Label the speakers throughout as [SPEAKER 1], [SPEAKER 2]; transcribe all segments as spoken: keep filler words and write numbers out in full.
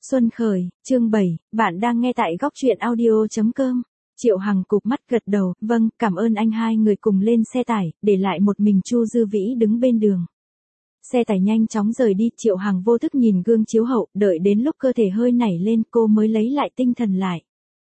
[SPEAKER 1] Xuân khởi, chương bảy, bạn đang nghe tại góc truyện audio chấm com. Triệu Hằng cụp mắt gật đầu, vâng, cảm ơn anh. Hai người cùng lên xe tải, để lại một mình Chu Dư Vĩ đứng bên đường. Xe tải nhanh chóng rời đi, Triệu Hằng vô thức nhìn gương chiếu hậu, đợi đến lúc cơ thể hơi nảy lên cô mới lấy lại tinh thần lại.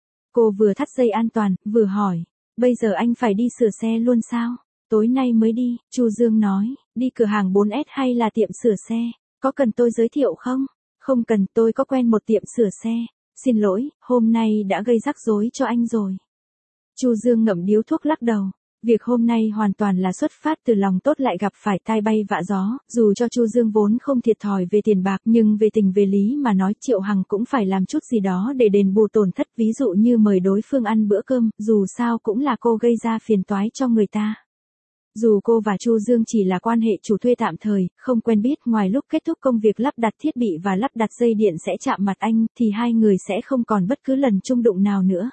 [SPEAKER 1] Cô vừa thắt dây an toàn, vừa hỏi, bây giờ anh phải đi sửa xe luôn sao? Tối nay mới đi, Chu Dương nói, đi cửa hàng bốn S hay là tiệm sửa xe, có cần tôi giới thiệu không? Không cần, tôi có quen một tiệm sửa xe. Xin lỗi, hôm nay đã gây rắc rối cho anh rồi. Chu Dương ngậm điếu thuốc lắc đầu. Việc hôm nay hoàn toàn là xuất phát từ lòng tốt lại gặp phải tai bay vạ gió, dù cho Chu Dương vốn không thiệt thòi về tiền bạc nhưng về tình về lý mà nói Triệu Hằng cũng phải làm chút gì đó để đền bù tổn thất, ví dụ như mời đối phương ăn bữa cơm, dù sao cũng là cô gây ra phiền toái cho người ta. Dù cô và Chu Dương chỉ là quan hệ chủ thuê tạm thời, không quen biết, ngoài lúc kết thúc công việc lắp đặt thiết bị và lắp đặt dây điện sẽ chạm mặt anh, thì hai người sẽ không còn bất cứ lần chung đụng nào nữa.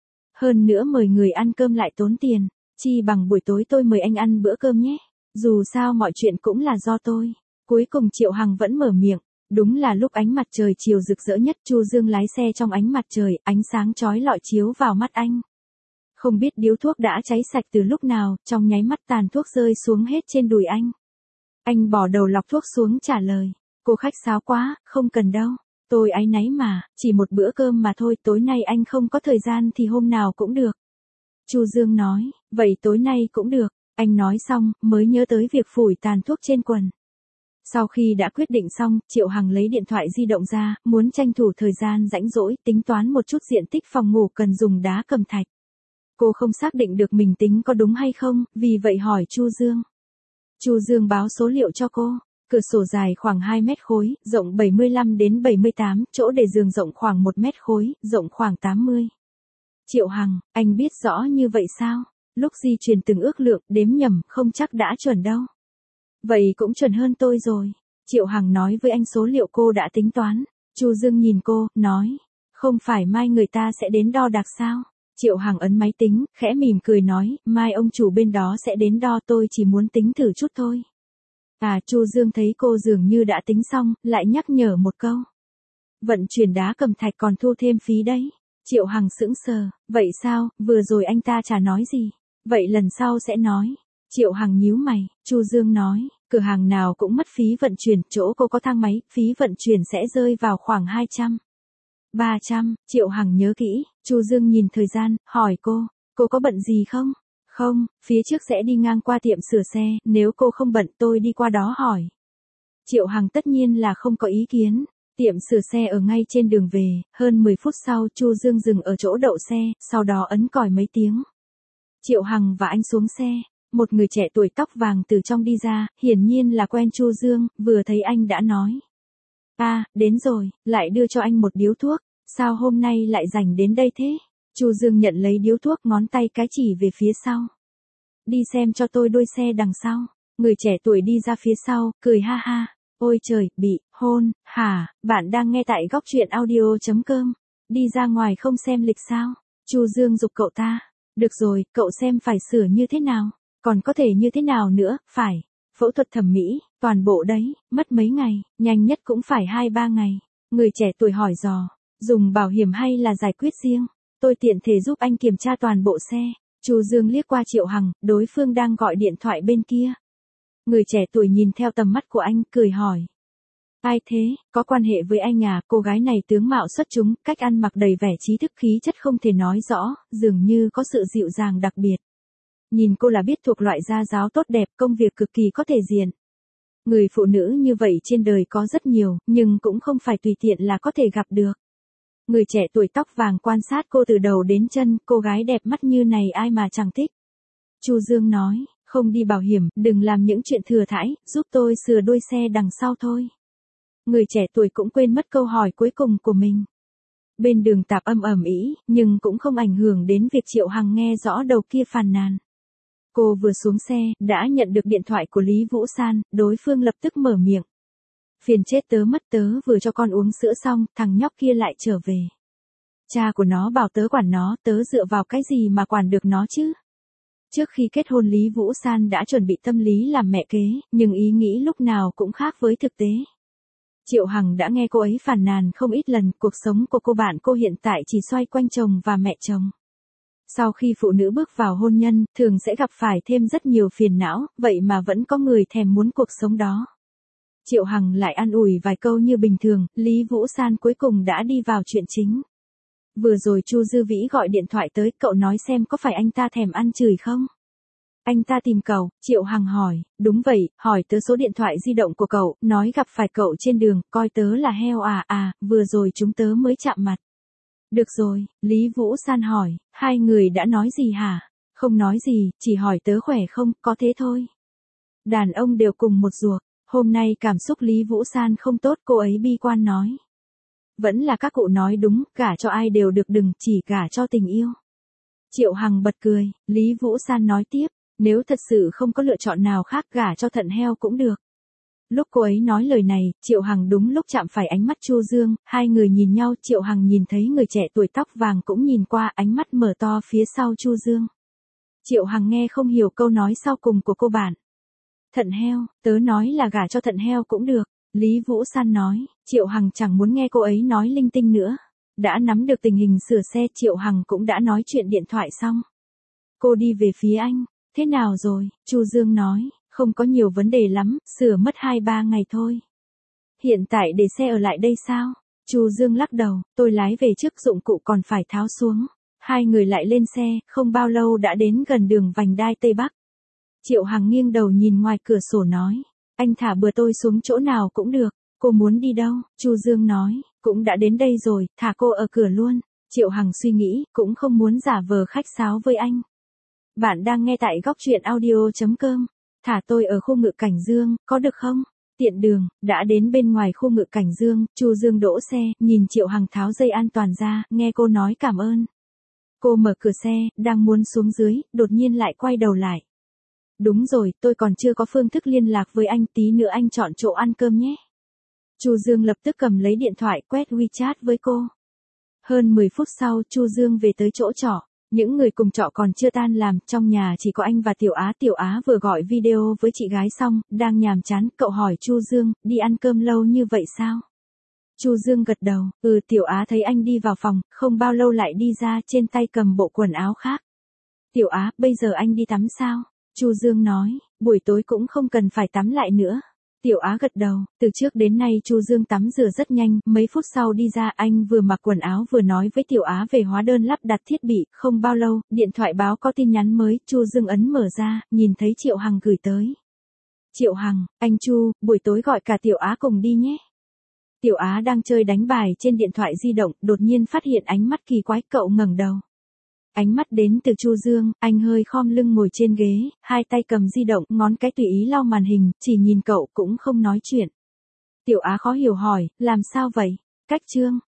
[SPEAKER 1] Hơn nữa mời người ăn cơm lại tốn tiền, chi bằng buổi tối tôi mời anh ăn bữa cơm nhé. Dù sao mọi chuyện cũng là do tôi. Cuối cùng Triệu Hằng vẫn mở miệng. Đúng là lúc ánh mặt trời chiều rực rỡ nhất, Chu Dương lái xe trong ánh mặt trời, ánh sáng chói lọi chiếu vào mắt anh. Không biết điếu thuốc đã cháy sạch từ lúc nào, trong nháy mắt tàn thuốc rơi xuống hết trên đùi anh. Anh bỏ đầu lọc thuốc xuống trả lời, cô khách sáo quá, không cần đâu. Tôi áy náy mà, chỉ một bữa cơm mà thôi, tối nay anh không có thời gian thì hôm nào cũng được. Chu Dương nói, vậy tối nay cũng được. Anh nói xong, mới nhớ tới việc phủi tàn thuốc trên quần. Sau khi đã quyết định xong, Triệu Hằng lấy điện thoại di động ra, muốn tranh thủ thời gian rãnh rỗi, tính toán một chút diện tích phòng ngủ cần dùng đá cẩm thạch. Cô không xác định được mình tính có đúng hay không, vì vậy hỏi Chu Dương. Chu Dương báo số liệu cho cô. Cửa sổ dài khoảng hai mét khối, rộng bảy mươi lăm đến bảy mươi tám, chỗ để giường rộng khoảng một mét khối, rộng khoảng tám mươi. Triệu Hằng, anh biết rõ như vậy sao? Lúc di chuyển từng ước lượng, đếm nhầm, không chắc đã chuẩn đâu. Vậy cũng chuẩn hơn tôi rồi. Triệu Hằng nói với anh số liệu cô đã tính toán. Chu Dương nhìn cô, nói, không phải mai người ta sẽ đến đo đạc sao? Triệu Hằng ấn máy tính, khẽ mỉm cười nói, mai ông chủ bên đó sẽ đến đo, tôi chỉ muốn tính thử chút thôi. À, Chu Dương thấy cô dường như đã tính xong, lại nhắc nhở một câu. Vận chuyển đá cẩm thạch còn thu thêm phí đấy. Triệu Hằng sững sờ, vậy sao, vừa rồi anh ta chả nói gì. Vậy lần sau sẽ nói. Triệu Hằng nhíu mày, Chu Dương nói, cửa hàng nào cũng mất phí vận chuyển, chỗ cô có thang máy, phí vận chuyển sẽ rơi vào khoảng hai trăm. ba trăm, Triệu Hằng nhớ kỹ. Chu Dương nhìn thời gian, hỏi cô, cô có bận gì không? Không, phía trước sẽ đi ngang qua tiệm sửa xe, nếu cô không bận tôi đi qua đó hỏi. Triệu Hằng tất nhiên là không có ý kiến. Tiệm sửa xe ở ngay trên đường về, hơn mười phút sau Chu Dương dừng ở chỗ đậu xe, sau đó ấn còi mấy tiếng. Triệu Hằng và anh xuống xe, một người trẻ tuổi tóc vàng từ trong đi ra, hiển nhiên là quen Chu Dương, vừa thấy anh đã nói. À, đến rồi, lại đưa cho anh một điếu thuốc, sao hôm nay lại rảnh đến đây thế? Chu Dương nhận lấy điếu thuốc, ngón tay cái chỉ về phía sau. Đi xem cho tôi đôi xe đằng sau. Người trẻ tuổi đi ra phía sau, cười ha ha. Ôi trời, bị hôn, hả? Bạn đang nghe tại góc truyện audio chấm com. Đi ra ngoài không xem lịch sao? Chu Dương giục cậu ta. Được rồi, cậu xem phải sửa như thế nào? Còn có thể như thế nào nữa, phải. Phẫu thuật thẩm mỹ, toàn bộ đấy, mất mấy ngày, nhanh nhất cũng phải hai ba ngày. Người trẻ tuổi hỏi dò, dùng bảo hiểm hay là giải quyết riêng? Tôi tiện thể giúp anh kiểm tra toàn bộ xe. Chu Dương liếc qua Triệu Hằng, đối phương đang gọi điện thoại bên kia. Người trẻ tuổi nhìn theo tầm mắt của anh, cười hỏi. Ai thế, có quan hệ với anh à? Cô gái này tướng mạo xuất chúng, cách ăn mặc đầy vẻ trí thức, khí chất không thể nói rõ, dường như có sự dịu dàng đặc biệt. Nhìn cô là biết thuộc loại gia giáo tốt đẹp, công việc cực kỳ có thể diện. Người phụ nữ như vậy trên đời có rất nhiều, nhưng cũng không phải tùy tiện là có thể gặp được. Người trẻ tuổi tóc vàng quan sát cô từ đầu đến chân, cô gái đẹp mắt như này ai mà chẳng thích. Chu Dương nói, không đi bảo hiểm, đừng làm những chuyện thừa thãi, giúp tôi sửa đôi xe đằng sau thôi. Người trẻ tuổi cũng quên mất câu hỏi cuối cùng của mình. Bên đường tạp âm ầm ĩ, nhưng cũng không ảnh hưởng đến việc Triệu Hằng nghe rõ đầu kia phàn nàn. Cô vừa xuống xe, đã nhận được điện thoại của Lý Vũ San, đối phương lập tức mở miệng. Phiền chết tớ mất, tớ vừa cho con uống sữa xong, thằng nhóc kia lại trở về. Cha của nó bảo tớ quản nó, tớ dựa vào cái gì mà quản được nó chứ? Trước khi kết hôn Lý Vũ San đã chuẩn bị tâm lý làm mẹ kế, nhưng ý nghĩ lúc nào cũng khác với thực tế. Triệu Hằng đã nghe cô ấy phàn nàn không ít lần, cuộc sống của cô bạn cô hiện tại chỉ xoay quanh chồng và mẹ chồng. Sau khi phụ nữ bước vào hôn nhân, thường sẽ gặp phải thêm rất nhiều phiền não, vậy mà vẫn có người thèm muốn cuộc sống đó. Triệu Hằng lại an ủi vài câu như bình thường, Lý Vũ San cuối cùng đã đi vào chuyện chính. Vừa rồi Chu Dư Vĩ gọi điện thoại tới, cậu nói xem có phải anh ta thèm ăn chửi không? Anh ta tìm cậu, Triệu Hằng hỏi, đúng vậy, hỏi tớ số điện thoại di động của cậu, nói gặp phải cậu trên đường, coi tớ là heo à à, vừa rồi chúng tớ mới chạm mặt. Được rồi, Lý Vũ San hỏi, hai người đã nói gì hả? Không nói gì, chỉ hỏi tớ khỏe không, có thế thôi. Đàn ông đều cùng một ruột, hôm nay cảm xúc Lý Vũ San không tốt, cô ấy bi quan nói. Vẫn là các cụ nói đúng, gả cho ai đều được, đừng chỉ gả cho tình yêu. Triệu Hằng bật cười, Lý Vũ San nói tiếp, nếu thật sự không có lựa chọn nào khác gả cho thận heo cũng được. Lúc cô ấy nói lời này, Triệu Hằng đúng lúc chạm phải ánh mắt Chu Dương, hai người nhìn nhau, Triệu Hằng nhìn thấy người trẻ tuổi tóc vàng cũng nhìn qua, ánh mắt mở to phía sau Chu Dương. Triệu Hằng nghe không hiểu câu nói sau cùng của cô bạn. Thận heo, tớ nói là gả cho thận heo cũng được, Lý Vũ San nói, Triệu Hằng chẳng muốn nghe cô ấy nói linh tinh nữa. Đã nắm được tình hình sửa xe, Triệu Hằng cũng đã nói chuyện điện thoại xong. Cô đi về phía anh, thế nào rồi, Chu Dương nói, không có nhiều vấn đề lắm, sửa mất hai ba ngày thôi. Hiện tại để xe ở lại đây sao? Chu Dương lắc đầu, tôi lái về trước, dụng cụ còn phải tháo xuống. Hai người lại lên xe, không bao lâu đã đến gần đường vành đai Tây Bắc. Triệu Hằng nghiêng đầu nhìn ngoài cửa sổ nói, anh thả bừa tôi xuống chỗ nào cũng được, cô muốn đi đâu? Chu Dương nói, cũng đã đến đây rồi, thả cô ở cửa luôn. Triệu Hằng suy nghĩ, cũng không muốn giả vờ khách sáo với anh. Bạn đang nghe tại góc truyện audio chấm com. Thả tôi ở khu Ngự Cảnh Dương, có được không? Tiện đường, đã đến bên ngoài khu Ngự Cảnh Dương, Chu Dương đỗ xe, nhìn Triệu Hằng tháo dây an toàn ra, nghe cô nói cảm ơn. Cô mở cửa xe, đang muốn xuống dưới, đột nhiên lại quay đầu lại. Đúng rồi, tôi còn chưa có phương thức liên lạc với anh, tí nữa anh chọn chỗ ăn cơm nhé. Chu Dương lập tức cầm lấy điện thoại quét WeChat với cô. Hơn mười phút sau, Chu Dương về tới chỗ trọ. Những người cùng trọ còn chưa tan làm, trong nhà chỉ có anh và Tiểu Á. Tiểu Á vừa gọi video với chị gái xong, đang nhàm chán, cậu hỏi Chu Dương, đi ăn cơm lâu như vậy sao? Chu Dương gật đầu, ừ. Tiểu Á thấy anh đi vào phòng, không bao lâu lại đi ra, trên tay cầm bộ quần áo khác. Tiểu Á, bây giờ anh đi tắm sao? Chu Dương nói, buổi tối cũng không cần phải tắm lại nữa. Tiểu Á gật đầu, từ trước đến nay Chu Dương tắm rửa rất nhanh, mấy phút sau đi ra, anh vừa mặc quần áo vừa nói với Tiểu Á về hóa đơn lắp đặt thiết bị, không bao lâu, điện thoại báo có tin nhắn mới, Chu Dương ấn mở ra, nhìn thấy Triệu Hằng gửi tới. Triệu Hằng, anh Chu, buổi tối gọi cả Tiểu Á cùng đi nhé. Tiểu Á đang chơi đánh bài trên điện thoại di động, đột nhiên phát hiện ánh mắt kỳ quái, cậu ngẩng đầu. Ánh mắt đến từ Chu Dương, anh hơi khom lưng ngồi trên ghế, hai tay cầm di động, ngón cái tùy ý lau màn hình, chỉ nhìn cậu cũng không nói chuyện. Tiểu Á khó hiểu hỏi, làm sao vậy? Cách Trương,